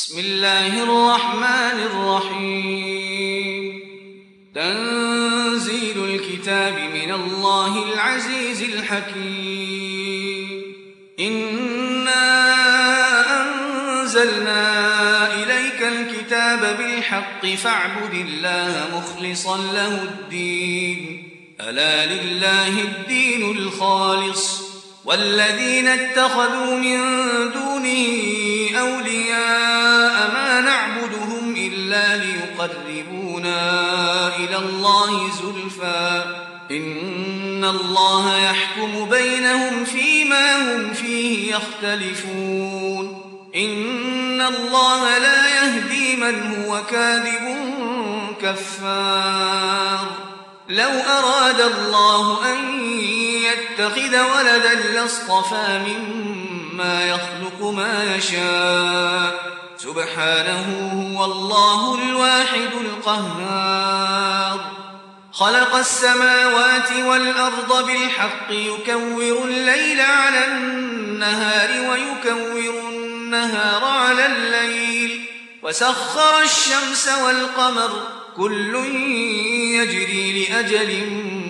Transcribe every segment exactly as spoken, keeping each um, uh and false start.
بسم الله الرحمن الرحيم تنزيل الكتاب من الله العزيز الحكيم إنا أنزلنا إليك الكتاب بالحق فاعبد الله مخلصا له الدين ألا لله الدين الخالص والذين اتخذوا من دونه أولياء ما نعبدهم إلا ليقربونا إلى الله زلفى إن الله يحكم بينهم فيما هم فيه يختلفون إن الله لا يهدي من هو كاذب كفار لو أراد الله أن يتخذ ولدا لاصطفى مما يخلق ما يشاء سبحانه هو الله الواحد القهار خلق السماوات والأرض بالحق يكور الليل على النهار ويكور النهار على الليل وسخر الشمس والقمر كل يجري لأجل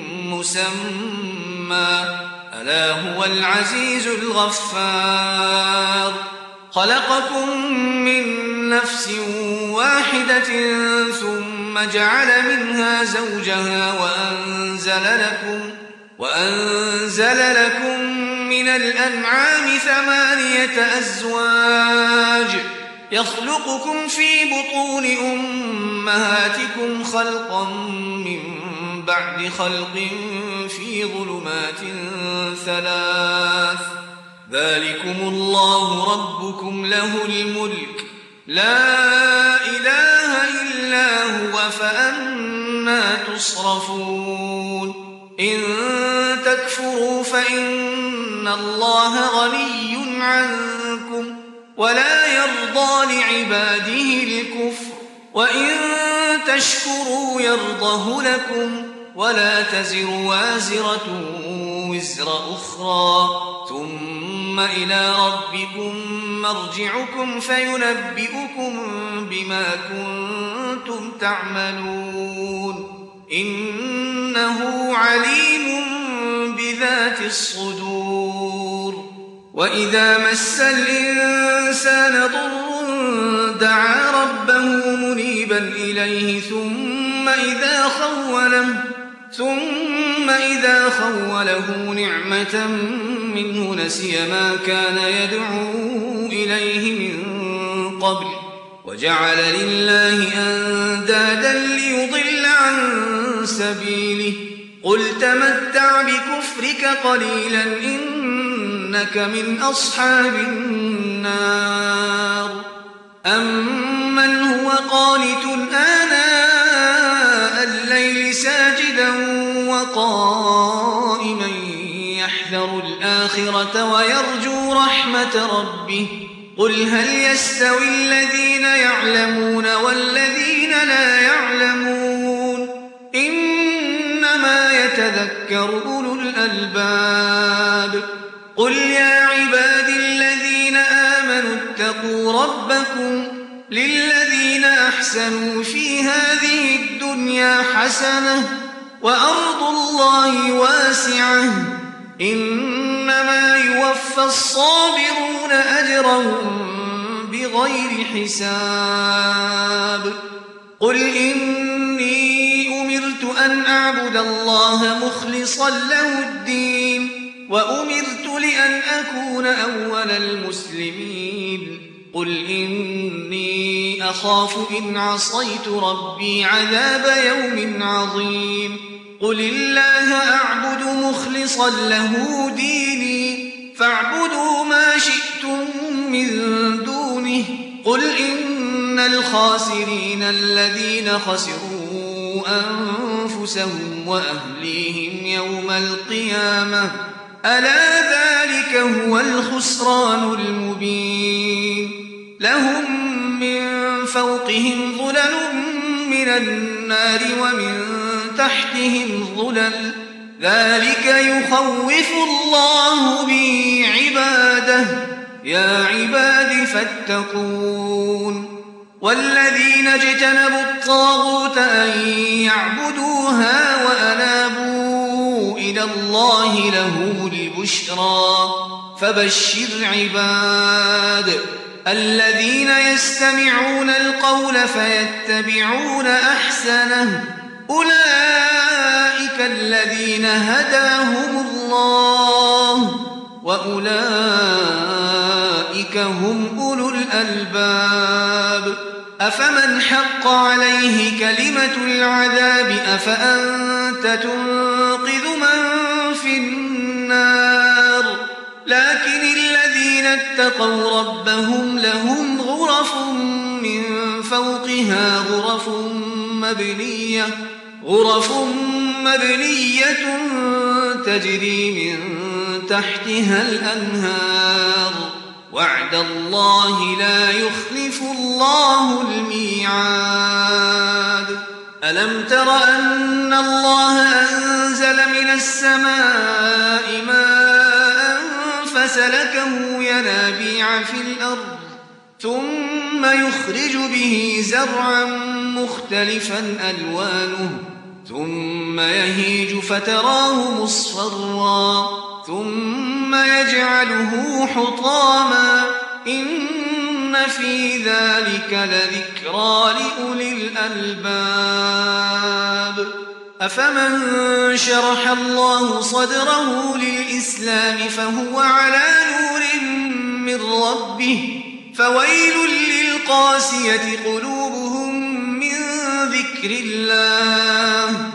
مسمى ألا هو العزيز الغفار خلقكم من نفس واحدة ثم جعل منها زوجها وأنزل لكم, وأنزل لكم من الأنعام ثمانية أزواج يخلقكم في بطون أمهاتكم خلقا من بعد خلق في ظلمات ثلاث ذلكم الله ربكم له الملك لا إله إلا هو فأنى تصرفون إن تكفروا فإن الله غني عنكم ولا يرضى لعباده الكفر وإن تشكروا يرضه لكم ولا تزر وازرة وزر أخرى ثم إلى ربكم مرجعكم فينبئكم بما كنتم تعملون إنه عليم بذات الصدور وإذا مس الإنسان ضر دعا ربه منيبا إليه ثم إذا خوله ثم إذا خوله نعمة منه نسي ما كان يدعو إليه من قبل وجعل لله أندادا ليضل عن سبيله قل تمتع بكفرك قليلا إنك من أصحاب النار أمن هو قانت آناء الليل ساجدا وقائما يحذر الآخرة ويرجو رحمة ربه قل هل يستوي الذين يعلمون والذين لا يعلمون إنما يتذكر أولو الألباب قل يا عبادي الذين آمنوا اتقوا ربكم للذين أحسنوا في هذه الدنيا حسنة وأرض الله واسعة إنما يوفى الصابرون أجرهم بغير حساب قل إني أمرت أن أعبد الله مخلصا له الدين وأمرت لأن أكون أول المسلمين قل إني أخاف إن عصيت ربي عذاب يوم عظيم قل الله أعبد مخلصا له ديني فاعبدوا ما شئتم من دونه قل إن الخاسرين الذين خسروا أنفسهم وأهليهم يوم القيامة ألا ذلك هو الخسران المبين لهم من فوقهم ظلل من النار ومن تحتهم ظلل ذلك يخوف الله به عباده يا عباد فاتقون والذين اجتنبوا الطاغوت أن يعبدوها وأنابوا إلى الله لهم البشرى فبشر عباد الذين يستمعون القول فيتبعون أحسنه أولئك الذين هداهم الله وأولئك هم أولو الألباب أفمن حق عليه كلمة العذاب أفأنت تنقذ من في النار لكن الذين اتقوا ربهم لهم غرف من فوقها غرف مبنية غرف مبنية تجري من تحتها الأنهار وعد الله لا يخلف الله الميعاد ألم تر أن الله أنزل من السماء ماء فسلكه ينابيع في الأرض ثم يخرج به زرعا مختلفا ألوانه ثم يهيج فتراه مصفرا ثم يجعله حطاما إن في ذلك لذكرى لأولي الألباب أفمن شرح الله صدره للإسلام فهو على نور من ربه فويل للقاسية قلوبهم من ذكر الله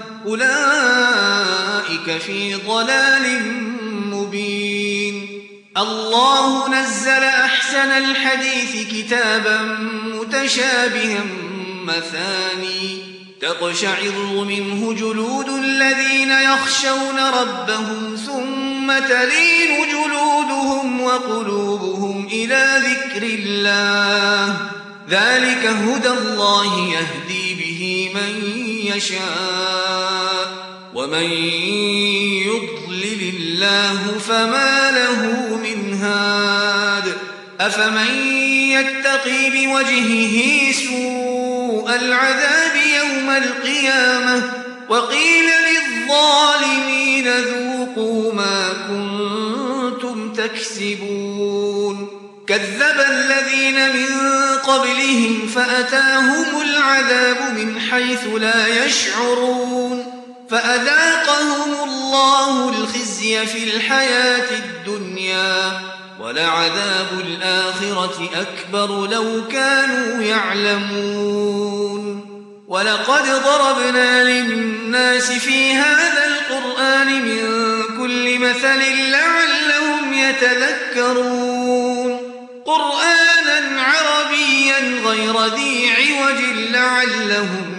أولئك في ضلال مبين الله نزل أحسن الحديث كتابا متشابها مثاني تقشعر منه جلود الذين يخشون ربهم ثم تلين جلودهم وقلوبهم إلى ذكر الله ذلك هدى الله يهدي به من يشاء ومن يضلل الله فما له من هاد أفمن يتقي بوجهه سوء العذاب يوم القيامة وقيل للظالمين ذوقوا ما كنتم تكسبون كذب الذين من قبلهم فأتاهم العذاب من حيث لا يشعرون فأذاقهم الله الخزي في الحياة الدنيا ولعذاب الآخرة أكبر لو كانوا يعلمون ولقد ضربنا للناس في هذا القرآن من كل مثل لعلهم يتذكرون قرآنا عربيا غير ذي عوج لعلهم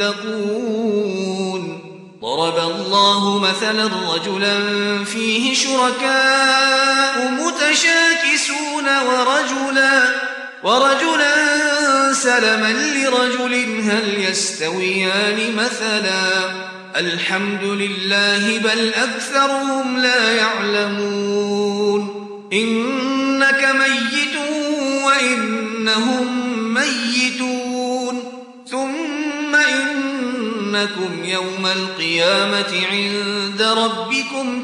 يتقون ضرب الله مثلا رجلا فيه شركاء متشاكسون ورجلا ورجلا سلما لرجل هل يستويان مثلا الحمد لله بل أكثرهم لا يعلمون إنك ميت وإنهم ميتون ثم إنكم يوم القيامة عند ربكم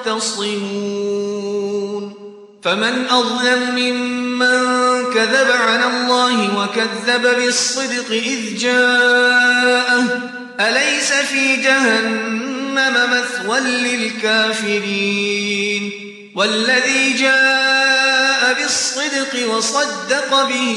تختصمون فمن أظلم ممن كذب على الله وكذب بالصدق إذ جاءه أليس في جهنم مثوى للكافرين والذي جاء بالصدق وصدق به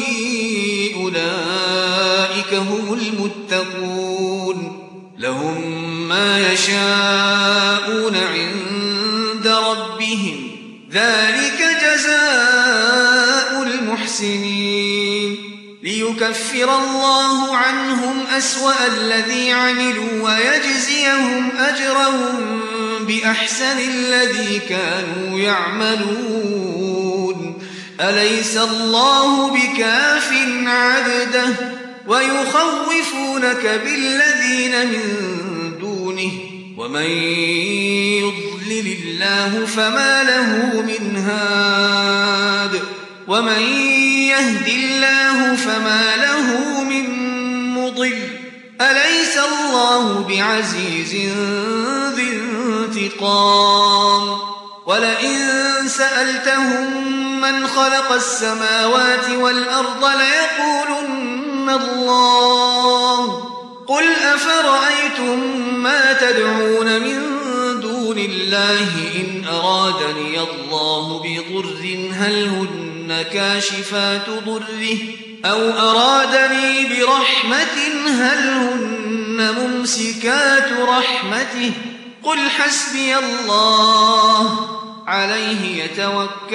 أولئك هم المتقون لهم ما يشاءون عند ربهم ذلك جزاء المحسنين ليكفر الله عنهم أسوأ الذي عملوا ويجزيهم أجرهم بأحسن الذي كانوا يعملون أليس الله بكاف عبده ويخوفونك بالذين من دونه ومن يضلل الله فما له من هاد ومن يهد الله فما له مضل أليس الله بعزيز ذي انتقام ولئن سألتهم من خلق السماوات والأرض ليقولن الله قل أفرأيتم ما تدعون من دون الله إن أرادني الله بضر هل هن كاشفات ضره أو أرادني برحمة هل هن ممسكات رحمته قل حسبي الله عليه يتوكل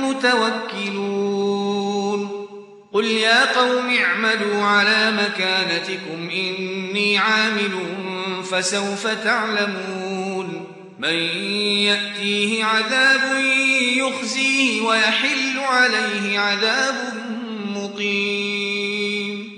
المتوكلون قل يا قوم اعملوا على مكانتكم إني عامل فسوف تعلمون من يأتيه عذاب يخزيه ويحل عليه عذاب مقيم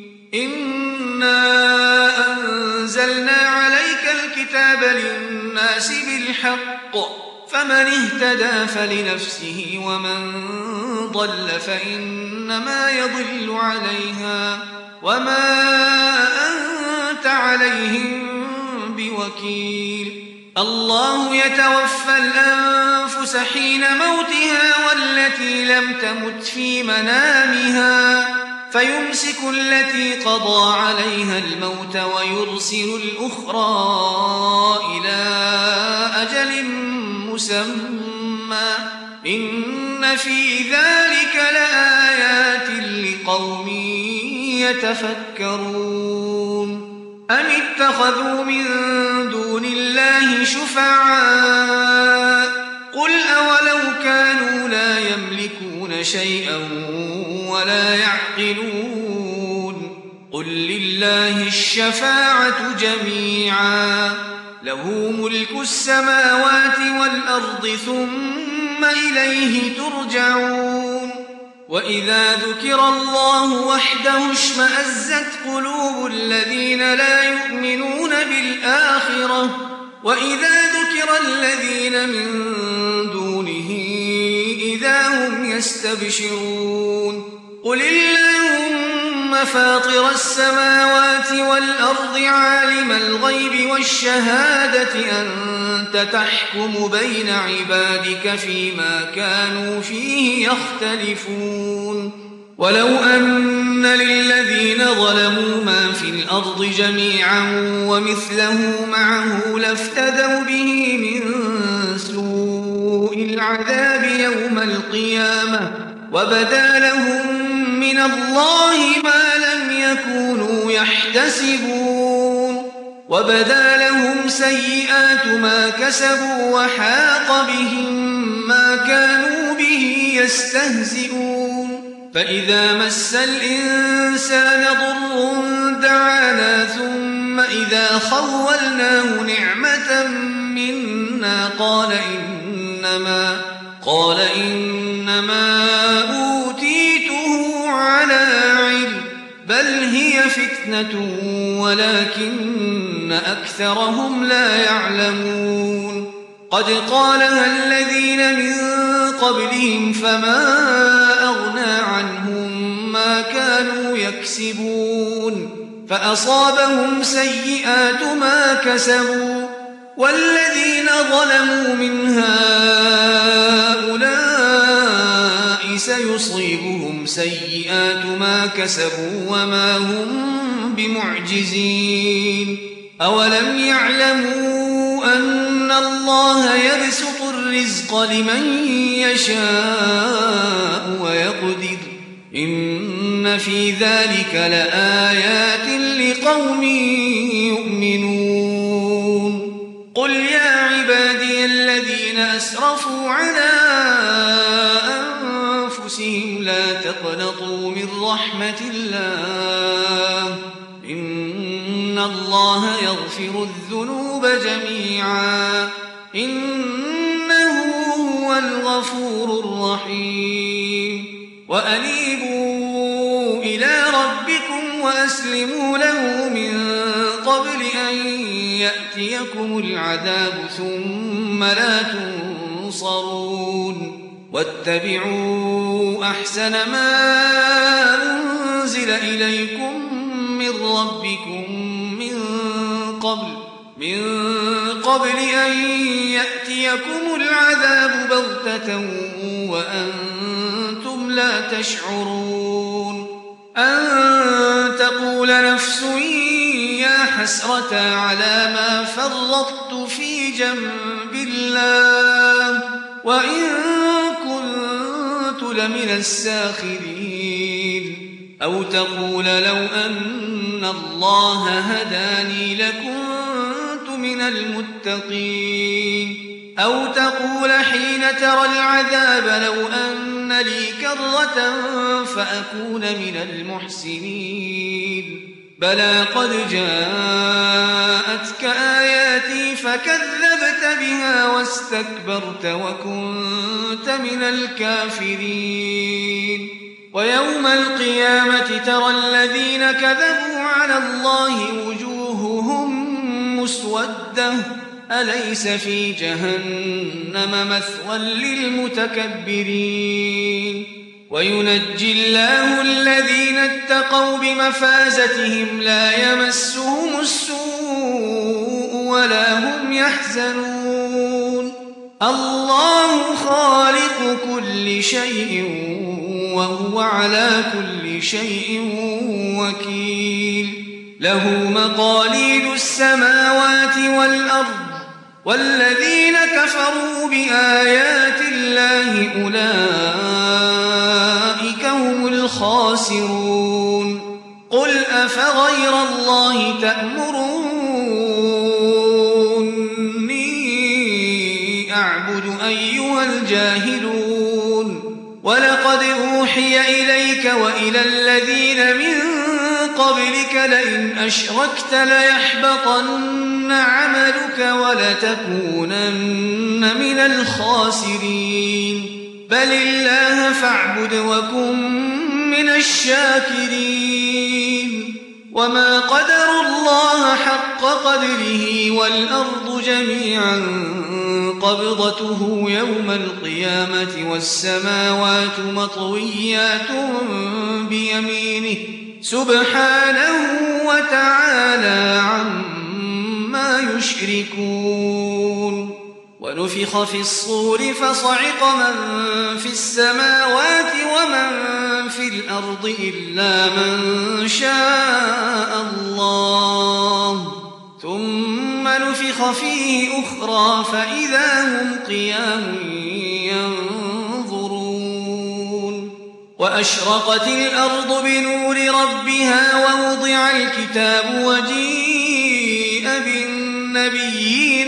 إنا أنزلنا عليك الكتاب للناس بالحق فمن اهتدى فلنفسه ومن ضل فإنما يضل عليها وما أنت عليهم بوكيل الله يتوفى الأنفس حين موتها والتي لم تمت في منامها فيمسك التي قضى عليها الموت ويرسل الأخرى إلى أجل مسمى إن في ذلك لآيات لقوم يتفكرون أم اتخذوا من دون الله شفعاء قل أولو كانوا لا يملكون شيئا ولا يعقلون قل لله الشفاعة جميعا له ملك السماوات والأرض ثم إليه ترجعون وإذا ذكر الله وحده اشمأزت قلوب الذين لا يؤمنون بالآخرة وإذا ذكر الذين من دونه إذا هم يستبشرون قل اللهم فاطر السماوات والأرض عالم الغيب والشهادة أنت تحكم بين عبادك فيما كانوا فيه يختلفون ولو أن للذين ظلموا ما في الأرض جميعا ومثله معه لافتدوا به من سوء العذاب يوم القيامة وبدا لهم من الله ما لم يكونوا يحتسبون وبدا لهم سيئات ما كسبوا وحاق بهم ما كانوا به يستهزئون فإذا مس الإنسان ضر دعانا ثم إذا خولناه نعمة منا قال إنما قال إنما أوتيته على علم بل هي فتنة ولكن أكثرهم لا يعلمون قد قالها الذين من قبلهم فما أغنى عنهم ما كانوا يكسبون فأصابهم سيئات ما كسبوا والذين ظلموا من هؤلاء سيصيبهم سيئات ما كسبوا وما هم بمعجزين أولم يعلموا أن الله يبسط الرزق لمن يشاء ويقدر إن في ذلك لآيات لقوم يؤمنون قل يا عبادي الذين أسرفوا على أنفسهم لا تقنطوا من رحمة الله إن الله يغفر الذنوب جميعا إنه هو الغفور الرحيم وأنيبوا إلى ربكم وأسلموا له من قبل أن يأتيكم العذاب ثم لا تنصرون واتبعوا أحسن ما أنزل إليكم من ربكم من قبل من قبل أن يأتيكم العذاب بغتة وأنتم لا تشعرون أن تقول نفس يا حسرة على ما فرطت في جنب الله وإن كنت لمن الساخرين أو تقول لو أن الله هداني لكنت من المتقين أو تقول حين ترى العذاب لو أن لي كرة فأكون من المحسنين بلى قد جاءتك آياتي فكذبت بها واستكبرت وكنت من الكافرين ويوم القيامة ترى الذين كذبوا على الله وجوههم مسودة أليس في جهنم مثوى للمتكبرين وينجي الله الذين اتقوا بمفازتهم لا يمسهم السوء ولا هم يحزنون الله خالق كل شيء وهو على كل شيء وكيل له مقاليد السماوات والأرض والذين كفروا بآيات الله أولئك هم الخاسرون قل أفغير الله تأمروني أعبد أيها الجاهلون ولقد أوحي إليك وإلى الذين من قبلك لئن أشركت ليحبطن عملك ولتكونن من الخاسرين بل الله فاعبد وكن من الشاكرين وما قدروا الله حق قدره والأرض جميعا قبضته يوم القيامة والسماوات مطويات بيمينه سبحانه وتعالى عما يشركون ونفخ في الصور فصعق من في السماوات ومن في الأرض إلا من شاء الله ثم نفخ فيه أخرى فإذا هم قيام ينظرون وأشرقت الأرض بنور ربها ووضع الكتاب وجيء بالنبيين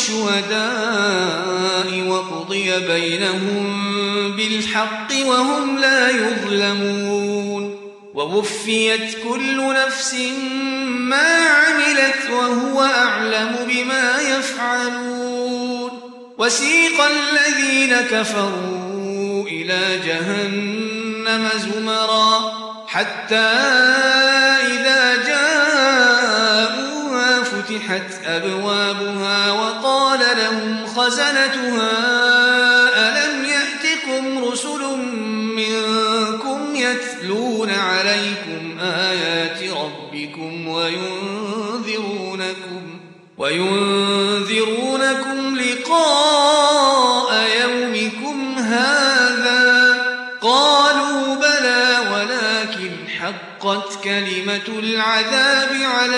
والشهداء وقضي بينهم بالحق وهم لا يظلمون ووفيت كل نفس ما عملت وهو أعلم بما يفعلون وسيق الذين كفروا إلى جهنم زمرا حتى إذا جاءوها فتحت أبوابها وقال لهم خزنتها ألم يأتكم رسل منكم يتلون عليكم آيات ربكم وينذرونكم وينذرونكم لقاء يومكم هذا قالوا بلى ولكن حقت كلمة العذاب على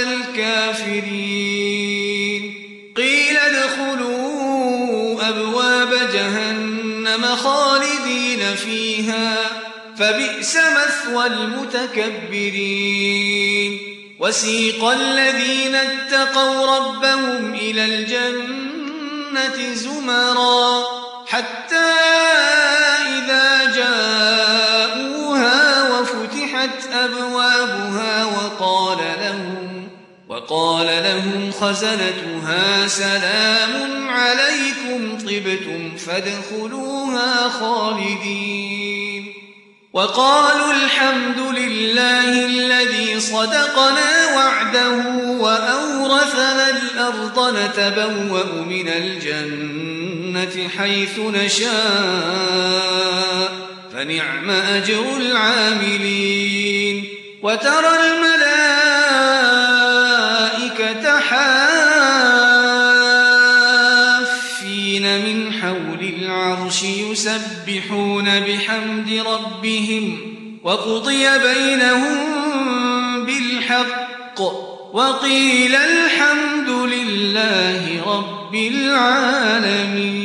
الكافرين قيل ادخلوا أبواب جهنم خالدين فيها فبئس مثوى المتكبرين وسيق الذين اتقوا ربهم إلى الجنة زمرا حتى إذا جاءوها وفتحت أبوابها وقال لهم وقال لهم خزنتها سلام عليكم طبتم فادخلوها خالدين وقالوا الحمد لله الذي صدقنا وعده وأورثنا الأرض نتبوأ من الجنة حيث نشاء فنعم أجر العاملين وترى الملائكة العرش يسبحون بحمد ربهم وقضي بينهم بالحق وقيل الحمد لله رب العالمين.